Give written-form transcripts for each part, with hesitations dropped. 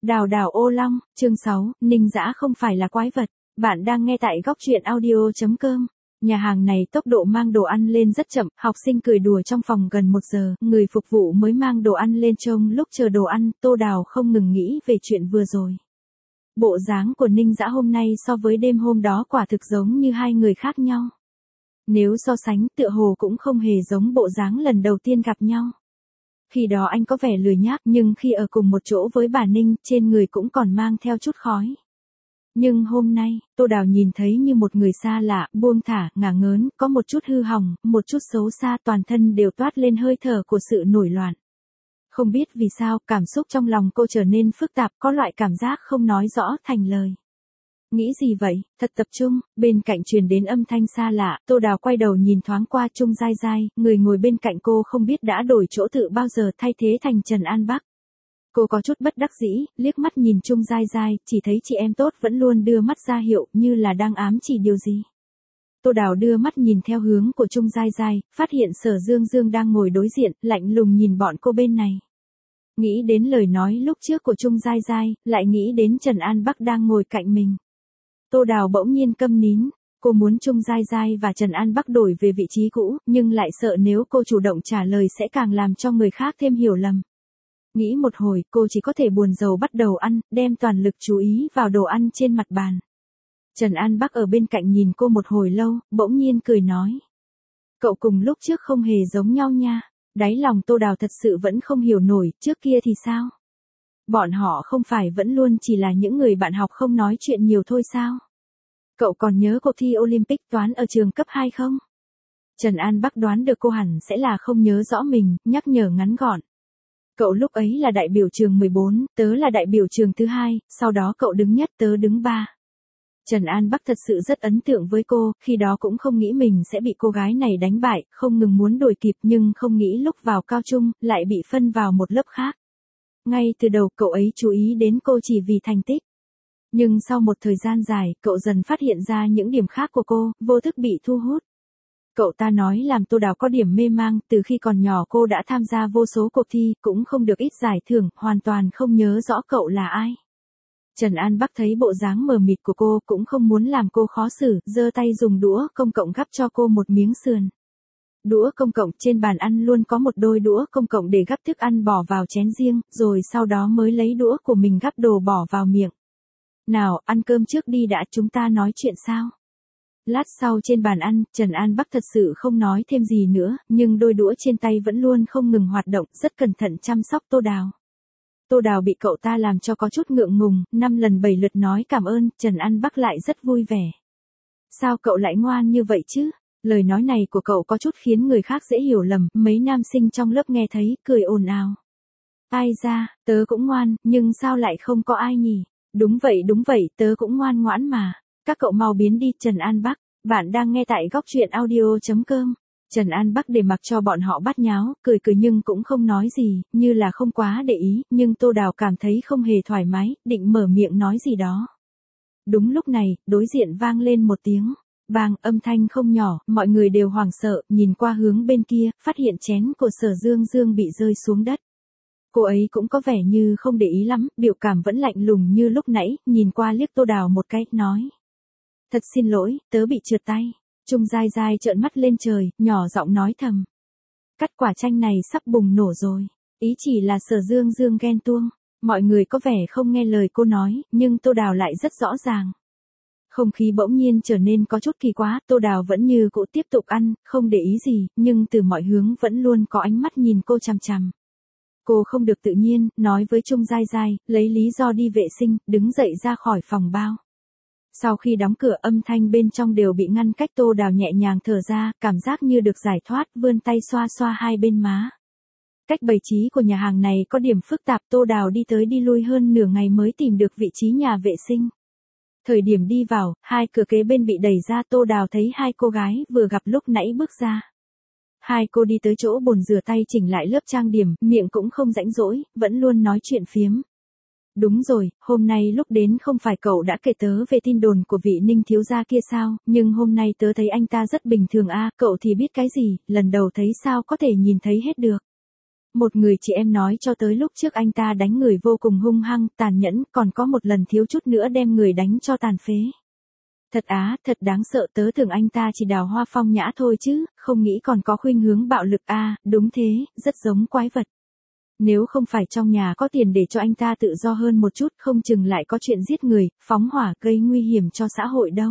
Đào đào ô long, chương 6, Ninh Dã không phải là quái vật. Bạn đang nghe tại góc truyện audio.com. Nhà hàng này tốc độ mang đồ ăn lên rất chậm, học sinh cười đùa trong phòng gần 1 giờ, người phục vụ mới mang đồ ăn lên trông lúc chờ đồ ăn, Tô Đào không ngừng nghĩ về chuyện vừa rồi. Bộ dáng của Ninh Dã hôm nay so với đêm hôm đó quả thực giống như hai người khác nhau. Nếu so sánh tựa hồ cũng không hề giống bộ dáng lần đầu tiên gặp nhau. Khi đó anh có vẻ lười nhác nhưng khi ở cùng một chỗ với bà Ninh trên người cũng còn mang theo chút khói. Nhưng hôm nay, Tô Đào nhìn thấy như một người xa lạ, buông thả, ngả ngớn, có một chút hư hỏng, một chút xấu xa, toàn thân đều toát lên hơi thở của sự nổi loạn. Không biết vì sao, cảm xúc trong lòng cô trở nên phức tạp, có loại cảm giác không nói rõ thành lời. Nghĩ gì vậy, thật tập trung, bên cạnh truyền đến âm thanh xa lạ, Tô Đào quay đầu nhìn thoáng qua Trung Giai Giai, người ngồi bên cạnh cô không biết đã đổi chỗ tự bao giờ thay thế thành Trần An Bắc. Cô có chút bất đắc dĩ, liếc mắt nhìn Trung Giai Giai, chỉ thấy chị em tốt vẫn luôn đưa mắt ra hiệu như là đang ám chỉ điều gì. Tô Đào đưa mắt nhìn theo hướng của Trung Giai Giai, phát hiện Sở Dương Dương đang ngồi đối diện, lạnh lùng nhìn bọn cô bên này. Nghĩ đến lời nói lúc trước của Trung Giai Giai, lại nghĩ đến Trần An Bắc đang ngồi cạnh mình. Tô Đào bỗng nhiên câm nín, cô muốn Trung Giai Giai và Trần An Bắc đổi về vị trí cũ, nhưng lại sợ nếu cô chủ động trả lời sẽ càng làm cho người khác thêm hiểu lầm. Nghĩ một hồi, cô chỉ có thể buồn rầu bắt đầu ăn, đem toàn lực chú ý vào đồ ăn trên mặt bàn. Trần An Bắc ở bên cạnh nhìn cô một hồi lâu, bỗng nhiên cười nói. Cậu cùng lúc trước không hề giống nhau nha, đáy lòng Tô Đào thật sự vẫn không hiểu nổi, trước kia thì sao? Bọn họ không phải vẫn luôn chỉ là những người bạn học không nói chuyện nhiều thôi sao? Cậu còn nhớ cuộc thi Olympic toán ở trường cấp 2 không? Trần An Bắc đoán được cô hẳn sẽ là không nhớ rõ mình, nhắc nhở ngắn gọn. Cậu lúc ấy là đại biểu trường 14, tớ là đại biểu trường thứ 2, sau đó cậu đứng nhất tớ đứng 3. Trần An Bắc thật sự rất ấn tượng với cô, khi đó cũng không nghĩ mình sẽ bị cô gái này đánh bại, không ngừng muốn đuổi kịp nhưng không nghĩ lúc vào cao trung, lại bị phân vào một lớp khác. Ngay từ đầu cậu ấy chú ý đến cô chỉ vì thành tích. Nhưng sau một thời gian dài, cậu dần phát hiện ra những điểm khác của cô, vô thức bị thu hút. Cậu ta nói làm Tô Đào có điểm mê mang, từ khi còn nhỏ cô đã tham gia vô số cuộc thi, cũng không được ít giải thưởng, hoàn toàn không nhớ rõ cậu là ai. Trần An Bắc thấy bộ dáng mờ mịt của cô, cũng không muốn làm cô khó xử, giơ tay dùng đũa công cộng gắp cho cô một miếng sườn. Đũa công cộng trên bàn ăn luôn có một đôi đũa công cộng để gắp thức ăn bỏ vào chén riêng, rồi sau đó mới lấy đũa của mình gắp đồ bỏ vào miệng. Nào, ăn cơm trước đi đã, chúng ta nói chuyện sao? Lát sau trên bàn ăn, Trần An Bắc thật sự không nói thêm gì nữa, nhưng đôi đũa trên tay vẫn luôn không ngừng hoạt động, rất cẩn thận chăm sóc Tô Đào. Tô Đào bị cậu ta làm cho có chút ngượng ngùng, 5 lần 7 lượt nói cảm ơn, Trần An Bắc lại rất vui vẻ. Sao cậu lại ngoan như vậy chứ? Lời nói này của cậu có chút khiến người khác dễ hiểu lầm, mấy nam sinh trong lớp nghe thấy, cười ồn ào. Ai ra, tớ cũng ngoan, nhưng sao lại không có ai nhỉ? Đúng vậy, tớ cũng ngoan ngoãn mà. Các cậu mau biến đi, Trần An Bắc. Bạn đang nghe tại góc truyện audio.com. Trần An Bắc để mặc cho bọn họ bắt nháo, cười nhưng cũng không nói gì, như là không quá để ý, nhưng Tô Đào cảm thấy không hề thoải mái, định mở miệng nói gì đó. Đúng lúc này, đối diện vang lên một tiếng. Bang, âm thanh không nhỏ, mọi người đều hoảng sợ, nhìn qua hướng bên kia, phát hiện chén của Sở Dương Dương bị rơi xuống đất. Cô ấy cũng có vẻ như không để ý lắm, biểu cảm vẫn lạnh lùng như lúc nãy, nhìn qua liếc Tô Đào một cái, nói. Thật xin lỗi, tớ bị trượt tay. Trung Giai Giai trợn mắt lên trời, nhỏ giọng nói thầm. Cắt quả chanh này sắp bùng nổ rồi. Ý chỉ là Sở Dương Dương ghen tuông. Mọi người có vẻ không nghe lời cô nói, nhưng Tô Đào lại rất rõ ràng. Không khí bỗng nhiên trở nên có chút kỳ quá, Tô Đào vẫn như cũ tiếp tục ăn, không để ý gì, nhưng từ mọi hướng vẫn luôn có ánh mắt nhìn cô chằm chằm. Cô không được tự nhiên, nói với Trung Giai Giai, lấy lý do đi vệ sinh, đứng dậy ra khỏi phòng bao. Sau khi đóng cửa âm thanh bên trong đều bị ngăn cách, Tô Đào nhẹ nhàng thở ra, cảm giác như được giải thoát, vươn tay xoa xoa hai bên má. Cách bày trí của nhà hàng này có điểm phức tạp, Tô Đào đi tới đi lui hơn nửa ngày mới tìm được vị trí nhà vệ sinh. Thời điểm đi vào, hai cửa kế bên bị đẩy ra, Tô Đào thấy hai cô gái vừa gặp lúc nãy bước ra. Hai cô đi tới chỗ bồn rửa tay chỉnh lại lớp trang điểm, miệng cũng không rãnh rỗi, vẫn luôn nói chuyện phiếm. Đúng rồi, hôm nay lúc đến không phải cậu đã kể tớ về tin đồn của vị Ninh thiếu gia kia sao, nhưng hôm nay tớ thấy anh ta rất bình thường a, cậu thì biết cái gì, lần đầu thấy sao có thể nhìn thấy hết được. Một người chị em nói cho tới lúc trước anh ta đánh người vô cùng hung hăng, tàn nhẫn, còn có một lần thiếu chút nữa đem người đánh cho tàn phế. Thật đáng sợ, tớ tưởng anh ta chỉ đào hoa phong nhã thôi chứ, không nghĩ còn có khuynh hướng bạo lực đúng thế, rất giống quái vật. Nếu không phải trong nhà có tiền để cho anh ta tự do hơn một chút, không chừng lại có chuyện giết người, phóng hỏa gây nguy hiểm cho xã hội đâu.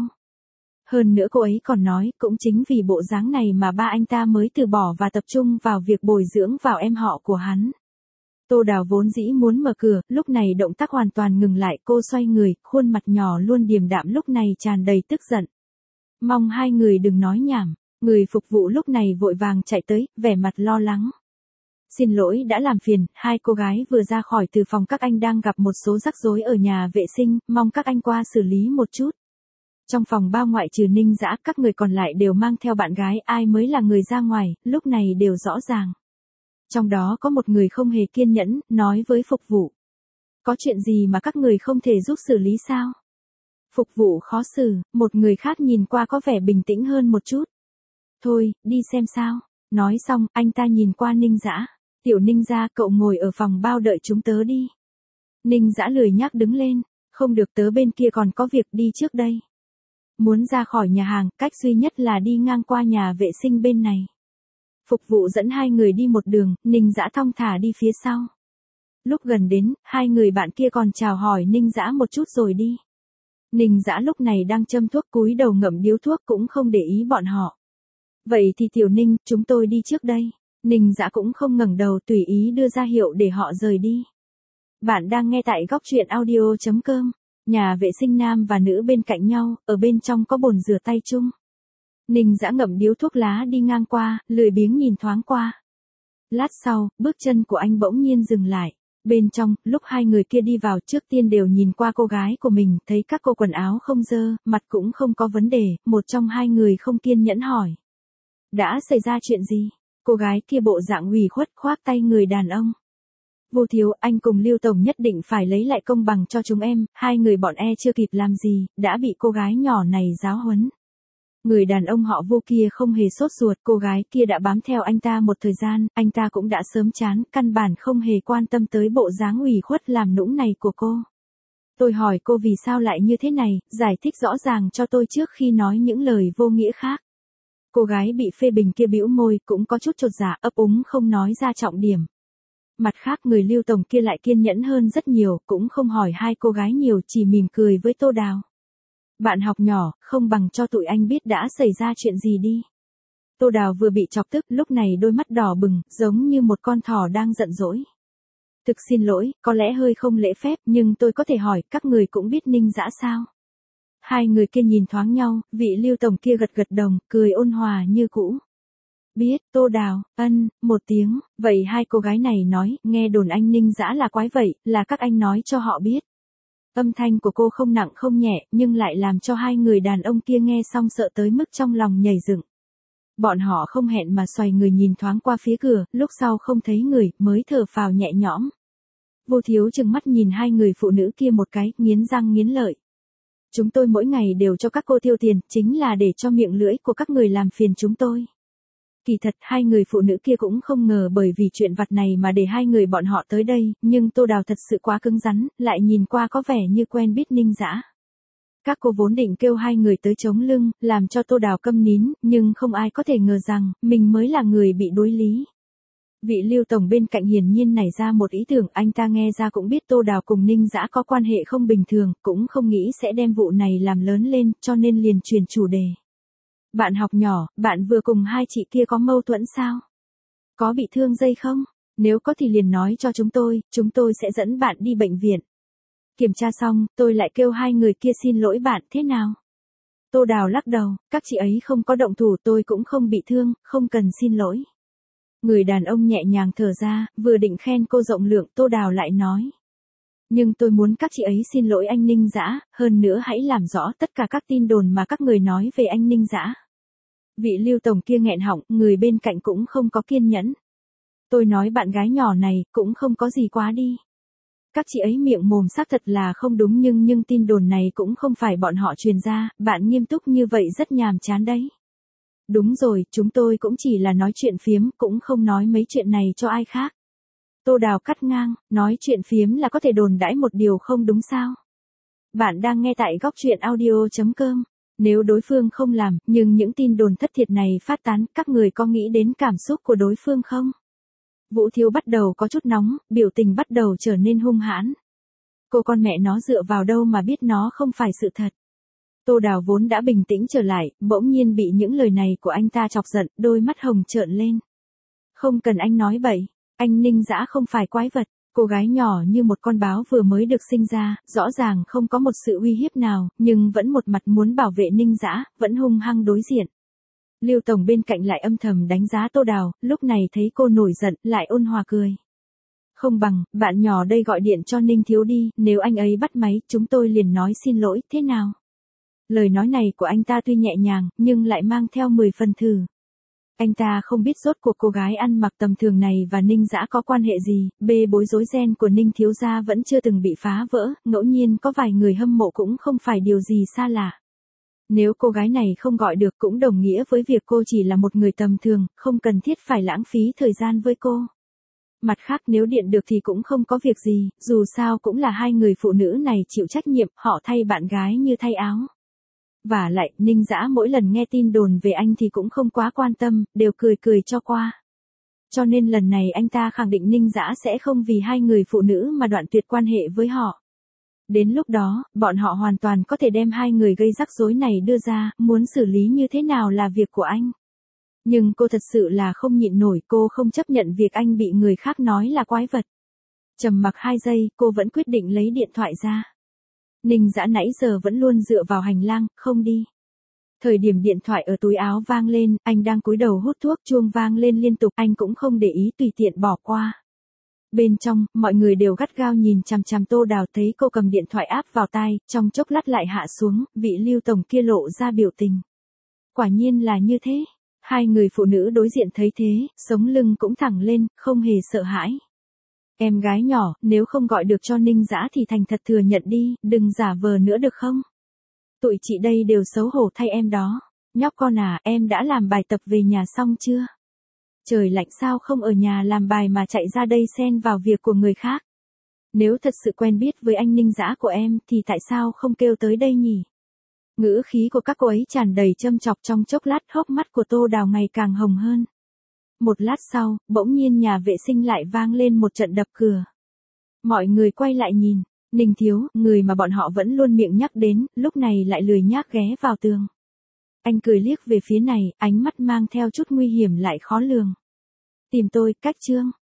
Hơn nữa cô ấy còn nói, cũng chính vì bộ dáng này mà ba anh ta mới từ bỏ và tập trung vào việc bồi dưỡng vào em họ của hắn. Tô Đào vốn dĩ muốn mở cửa, lúc này động tác hoàn toàn ngừng lại, cô xoay người, khuôn mặt nhỏ luôn điềm đạm lúc này tràn đầy tức giận. Mong hai người đừng nói nhảm, người phục vụ lúc này vội vàng chạy tới, vẻ mặt lo lắng. Xin lỗi đã làm phiền, hai cô gái vừa ra khỏi từ phòng các anh đang gặp một số rắc rối ở nhà vệ sinh, mong các anh qua xử lý một chút. Trong phòng bao ngoại trừ Ninh Dã, các người còn lại đều mang theo bạn gái, ai mới là người ra ngoài, lúc này đều rõ ràng. Trong đó có một người không hề kiên nhẫn, nói với phục vụ. Có chuyện gì mà các người không thể giúp xử lý sao? Phục vụ khó xử, một người khác nhìn qua có vẻ bình tĩnh hơn một chút. Thôi, đi xem sao. Nói xong, anh ta nhìn qua Ninh Dã. Tiểu Ninh gia, cậu ngồi ở phòng bao đợi chúng tớ đi. Ninh Dã lười nhác đứng lên. Không được, tớ bên kia còn có việc, đi trước đây. Muốn ra khỏi nhà hàng, cách duy nhất là đi ngang qua nhà vệ sinh bên này. Phục vụ dẫn hai người đi một đường, Ninh Dã thong thả đi phía sau. Lúc gần đến, hai người bạn kia còn chào hỏi Ninh Dã một chút rồi đi. Ninh Dã lúc này đang châm thuốc, cúi đầu ngậm điếu thuốc, cũng không để ý bọn họ. Vậy thì Tiểu Ninh, chúng tôi đi trước đây. Ninh Dã cũng không ngẩng đầu, tùy ý đưa ra hiệu để họ rời đi. Bạn đang nghe tại góc truyện audio.com. Nhà vệ sinh nam và nữ bên cạnh nhau, ở bên trong có bồn rửa tay chung. Ninh Dã ngậm điếu thuốc lá đi ngang qua, lười biếng nhìn thoáng qua. Lát sau, bước chân của anh bỗng nhiên dừng lại. Bên trong, lúc hai người kia đi vào, trước tiên đều nhìn qua cô gái của mình, thấy các cô quần áo không dơ, mặt cũng không có vấn đề, một trong hai người không kiên nhẫn hỏi. Đã xảy ra chuyện gì? Cô gái kia bộ dạng ủy khuất khoác tay người đàn ông. Vô Thiếu, anh cùng Lưu Tổng nhất định phải lấy lại công bằng cho chúng em, hai người bọn chưa kịp làm gì, đã bị cô gái nhỏ này giáo huấn. Người đàn ông họ Vô kia không hề sốt ruột, cô gái kia đã bám theo anh ta một thời gian, anh ta cũng đã sớm chán, căn bản không hề quan tâm tới bộ dáng ủy khuất làm nũng này của cô. Tôi hỏi cô vì sao lại như thế này, giải thích rõ ràng cho tôi trước khi nói những lời vô nghĩa khác. Cô gái bị phê bình kia bĩu môi, cũng có chút chột dạ, ấp úng không nói ra trọng điểm. Mặt khác, người Lưu Tổng kia lại kiên nhẫn hơn rất nhiều, cũng không hỏi hai cô gái nhiều, chỉ mỉm cười với Tô Đào. Bạn học nhỏ, không bằng cho tụi anh biết đã xảy ra chuyện gì đi. Tô Đào vừa bị chọc tức, lúc này đôi mắt đỏ bừng, giống như một con thỏ đang giận dỗi. Thực xin lỗi, có lẽ hơi không lễ phép, nhưng tôi có thể hỏi, các người cũng biết Ninh Dã sao? Hai người kia nhìn thoáng nhau, vị Lưu Tổng kia gật gật đồng, cười ôn hòa như cũ. Biết, Tô Đào, một tiếng, vậy hai cô gái này nói, nghe đồn anh Ninh Dã là quái vậy, là các anh nói cho họ biết. Âm thanh của cô không nặng không nhẹ, nhưng lại làm cho hai người đàn ông kia nghe xong sợ tới mức trong lòng nhảy dựng. Bọn họ không hẹn mà xoay người nhìn thoáng qua phía cửa, lúc sau không thấy người, mới thở phào nhẹ nhõm. Vô Thiếu trừng mắt nhìn hai người phụ nữ kia một cái, nghiến răng nghiến lợi. Chúng tôi mỗi ngày đều cho các cô tiêu tiền, chính là để cho miệng lưỡi của các người làm phiền chúng tôi. Kỳ thật hai người phụ nữ kia cũng không ngờ bởi vì chuyện vặt này mà để hai người bọn họ tới đây, nhưng Tô Đào thật sự quá cứng rắn, lại nhìn qua có vẻ như quen biết Ninh Dã. Các cô vốn định kêu hai người tới chống lưng, làm cho Tô Đào câm nín, nhưng không ai có thể ngờ rằng, mình mới là người bị đối lý. Vị Lưu Tổng bên cạnh hiển nhiên nảy ra một ý tưởng, anh ta nghe ra cũng biết Tô Đào cùng Ninh Dã có quan hệ không bình thường, cũng không nghĩ sẽ đem vụ này làm lớn lên, cho nên liền chuyển chủ đề. Bạn học nhỏ, bạn vừa cùng hai chị kia có mâu thuẫn sao? Có bị thương dây không? Nếu có thì liền nói cho chúng tôi sẽ dẫn bạn đi bệnh viện. Kiểm tra xong, tôi lại kêu hai người kia xin lỗi bạn, thế nào? Tô Đào lắc đầu, các chị ấy không có động thủ, tôi cũng không bị thương, không cần xin lỗi. Người đàn ông nhẹ nhàng thở ra, vừa định khen cô rộng lượng, Tô Đào lại nói. Nhưng tôi muốn các chị ấy xin lỗi anh Ninh Dã, hơn nữa hãy làm rõ tất cả các tin đồn mà các người nói về anh Ninh Dã. Vị Lưu Tổng kia nghẹn họng, người bên cạnh cũng không có kiên nhẫn. Tôi nói bạn gái nhỏ này, cũng không có gì quá đi. Các chị ấy miệng mồm xác thật là không đúng nhưng tin đồn này cũng không phải bọn họ truyền ra, bạn nghiêm túc như vậy rất nhàm chán đấy. Đúng rồi, chúng tôi cũng chỉ là nói chuyện phiếm, cũng không nói mấy chuyện này cho ai khác. Tô Đào cắt ngang, nói chuyện phiếm là có thể đồn đãi một điều không đúng sao? Bạn đang nghe tại góc truyện audio.com. Nếu đối phương không làm, nhưng những tin đồn thất thiệt này phát tán, các người có nghĩ đến cảm xúc của đối phương không? Vũ Thiếu bắt đầu có chút nóng, biểu tình bắt đầu trở nên hung hãn. Cô con mẹ nó dựa vào đâu mà biết nó không phải sự thật. Tô Đào vốn đã bình tĩnh trở lại, bỗng nhiên bị những lời này của anh ta chọc giận, đôi mắt hồng trợn lên. Không cần anh nói bậy, anh Ninh Dã không phải quái vật. Cô gái nhỏ như một con báo vừa mới được sinh ra, rõ ràng không có một sự uy hiếp nào, nhưng vẫn một mặt muốn bảo vệ Ninh Dã, vẫn hung hăng đối diện. Lưu Tổng bên cạnh lại âm thầm đánh giá Tô Đào, lúc này thấy cô nổi giận, lại ôn hòa cười. Không bằng, bạn nhỏ đây gọi điện cho Ninh Thiếu đi, nếu anh ấy bắt máy, chúng tôi liền nói xin lỗi, thế nào? Lời nói này của anh ta tuy nhẹ nhàng, nhưng lại mang theo 10 phần thử. Anh ta không biết rốt cuộc cô gái ăn mặc tầm thường này và Ninh Dã có quan hệ gì, bê bối rối ren của Ninh Thiếu gia vẫn chưa từng bị phá vỡ, ngẫu nhiên có vài người hâm mộ cũng không phải điều gì xa lạ. Nếu cô gái này không gọi được cũng đồng nghĩa với việc cô chỉ là một người tầm thường, không cần thiết phải lãng phí thời gian với cô. Mặt khác nếu điện được thì cũng không có việc gì, dù sao cũng là hai người phụ nữ này chịu trách nhiệm, họ thay bạn gái như thay áo. Vả lại, Ninh Dã mỗi lần nghe tin đồn về anh thì cũng không quá quan tâm, đều cười cười cho qua. Cho nên lần này anh ta khẳng định Ninh Dã sẽ không vì hai người phụ nữ mà đoạn tuyệt quan hệ với họ. Đến lúc đó, bọn họ hoàn toàn có thể đem hai người gây rắc rối này đưa ra, muốn xử lý như thế nào là việc của anh. Nhưng cô thật sự là không nhịn nổi, cô không chấp nhận việc anh bị người khác nói là quái vật. Trầm mặc 2 giây, cô vẫn quyết định lấy điện thoại ra. Ninh Dã nãy giờ vẫn luôn dựa vào hành lang, không đi. Thời điểm điện thoại ở túi áo vang lên, anh đang cúi đầu hút thuốc, chuông vang lên liên tục, anh cũng không để ý, tùy tiện bỏ qua. Bên trong, mọi người đều gắt gao nhìn chằm chằm Tô Đào, thấy cô cầm điện thoại áp vào tai, trong chốc lát lại hạ xuống, vị Lưu Tổng kia lộ ra biểu tình. Quả nhiên là như thế. Hai người phụ nữ đối diện thấy thế, sống lưng cũng thẳng lên, không hề sợ hãi. Em gái nhỏ, nếu không gọi được cho Ninh Dã thì thành thật thừa nhận đi, đừng giả vờ nữa được không? Tụi chị đây đều xấu hổ thay em đó. Nhóc con à, em đã làm bài tập về nhà xong chưa? Trời lạnh sao không ở nhà làm bài mà chạy ra đây xen vào việc của người khác? Nếu thật sự quen biết với anh Ninh Dã của em thì tại sao không kêu tới đây nhỉ? Ngữ khí của các cô ấy tràn đầy châm chọc, trong chốc lát hốc mắt của Tô Đào ngày càng hồng hơn. Một lát sau, bỗng nhiên nhà vệ sinh lại vang lên một trận đập cửa. Mọi người quay lại nhìn, Ninh Thiếu, người mà bọn họ vẫn luôn miệng nhắc đến, lúc này lại lười nhác ghé vào tường. Anh cười liếc về phía này, ánh mắt mang theo chút nguy hiểm lại khó lường. Tìm tôi, Cách Trương.